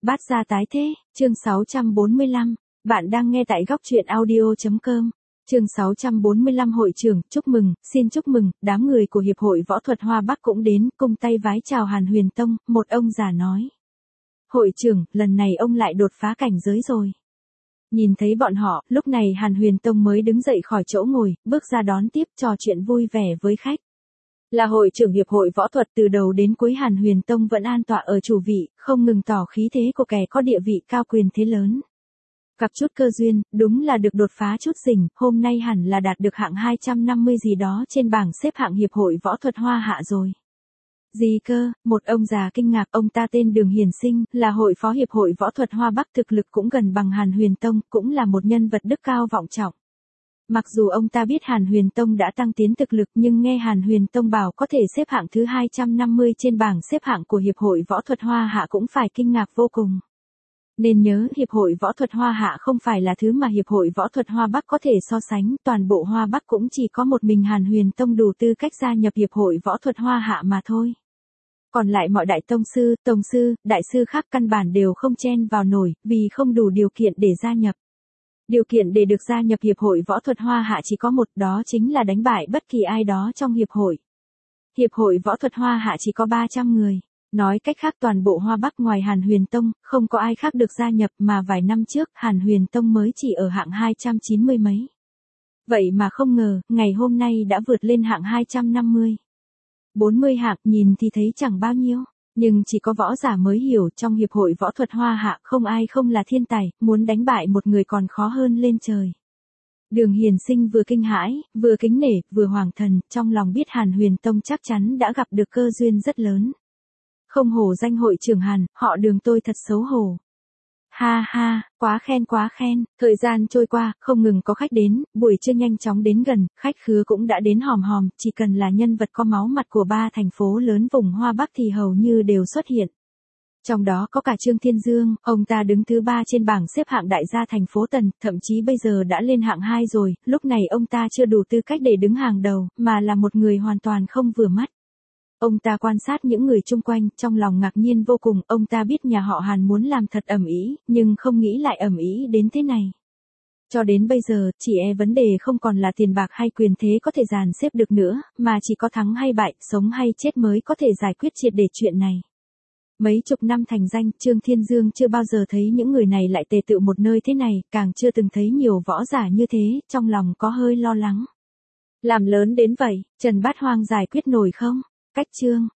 Bát gia tái thế, chương 645. Bạn đang nghe tại góc truyện audio.com. Chương 645 hội trưởng, chúc mừng, xin chúc mừng, đám người của Hiệp hội Võ thuật Hoa Bắc cũng đến, cung tay vái chào Hàn Huyền Tông, một ông già nói. Hội trưởng, lần này ông lại đột phá cảnh giới rồi. Nhìn thấy bọn họ, lúc này Hàn Huyền Tông mới đứng dậy khỏi chỗ ngồi, bước ra đón tiếp trò chuyện vui vẻ với khách. Là hội trưởng Hiệp hội Võ thuật từ đầu đến cuối, Hàn Huyền Tông vẫn an tọa ở chủ vị, không ngừng tỏ khí thế của kẻ có địa vị cao quyền thế lớn. Gặp chút cơ duyên, đúng là được đột phá chút rình, hôm nay hẳn là đạt được hạng 250 gì đó trên bảng xếp hạng Hiệp hội Võ thuật Hoa Hạ rồi. Gì cơ, một ông già kinh ngạc, ông ta tên Đường Hiền Sinh, là hội phó Hiệp hội Võ thuật Hoa Bắc, thực lực cũng gần bằng Hàn Huyền Tông, cũng là một nhân vật đức cao vọng trọng. Mặc dù ông ta biết Hàn Huyền Tông đã tăng tiến thực lực, nhưng nghe Hàn Huyền Tông bảo có thể xếp hạng thứ 250 trên bảng xếp hạng của Hiệp hội Võ thuật Hoa Hạ cũng phải kinh ngạc vô cùng. Nên nhớ, Hiệp hội Võ thuật Hoa Hạ không phải là thứ mà Hiệp hội Võ thuật Hoa Bắc có thể so sánh, toàn bộ Hoa Bắc cũng chỉ có một mình Hàn Huyền Tông đủ tư cách gia nhập Hiệp hội Võ thuật Hoa Hạ mà thôi. Còn lại mọi đại tông sư, tổng sư, đại sư khác căn bản đều không chen vào nổi, vì không đủ điều kiện để gia nhập. Điều kiện để được gia nhập Hiệp hội Võ thuật Hoa Hạ chỉ có một, đó chính là đánh bại bất kỳ ai đó trong hiệp hội. Hiệp hội Võ thuật Hoa Hạ chỉ có 300 người. Nói cách khác, toàn bộ Hoa Bắc ngoài Hàn Huyền Tông, không có ai khác được gia nhập, mà vài năm trước Hàn Huyền Tông mới chỉ ở hạng 290 mấy. Vậy mà không ngờ, ngày hôm nay đã vượt lên hạng 250. 40 hạng nhìn thì thấy chẳng bao nhiêu. Nhưng chỉ có võ giả mới hiểu, trong Hiệp hội Võ thuật Hoa Hạ không ai không là thiên tài, muốn đánh bại một người còn khó hơn lên trời. Đường Hiền Sinh vừa kinh hãi, vừa kính nể, vừa hoàng thần, trong lòng biết Hàn Huyền Tông chắc chắn đã gặp được cơ duyên rất lớn. Không hổ danh hội trưởng Hàn, họ Đường tôi thật xấu hổ. Ha ha, quá khen, thời gian trôi qua, không ngừng có khách đến, buổi trưa nhanh chóng đến gần, khách khứa cũng đã đến hòm hòm, chỉ cần là nhân vật có máu mặt của 3 thành phố lớn vùng Hoa Bắc thì hầu như đều xuất hiện. Trong đó có cả Trương Thiên Dương, ông ta đứng thứ 3 trên bảng xếp hạng đại gia thành phố Tần, thậm chí bây giờ đã lên hạng 2 rồi, lúc này ông ta chưa đủ tư cách để đứng hàng đầu, mà là một người hoàn toàn không vừa mắt. Ông ta quan sát những người chung quanh, trong lòng ngạc nhiên vô cùng, ông ta biết nhà họ Hàn muốn làm thật ầm ĩ, nhưng không nghĩ lại ầm ĩ đến thế này. Cho đến bây giờ, chỉ vấn đề không còn là tiền bạc hay quyền thế có thể dàn xếp được nữa, mà chỉ có thắng hay bại, sống hay chết mới có thể giải quyết triệt để chuyện này. Mấy chục năm thành danh, Trương Thiên Dương chưa bao giờ thấy những người này lại tề tựu một nơi thế này, càng chưa từng thấy nhiều võ giả như thế, trong lòng có hơi lo lắng. Làm lớn đến vậy, Trần Bát Hoang giải quyết nổi không? Cách chương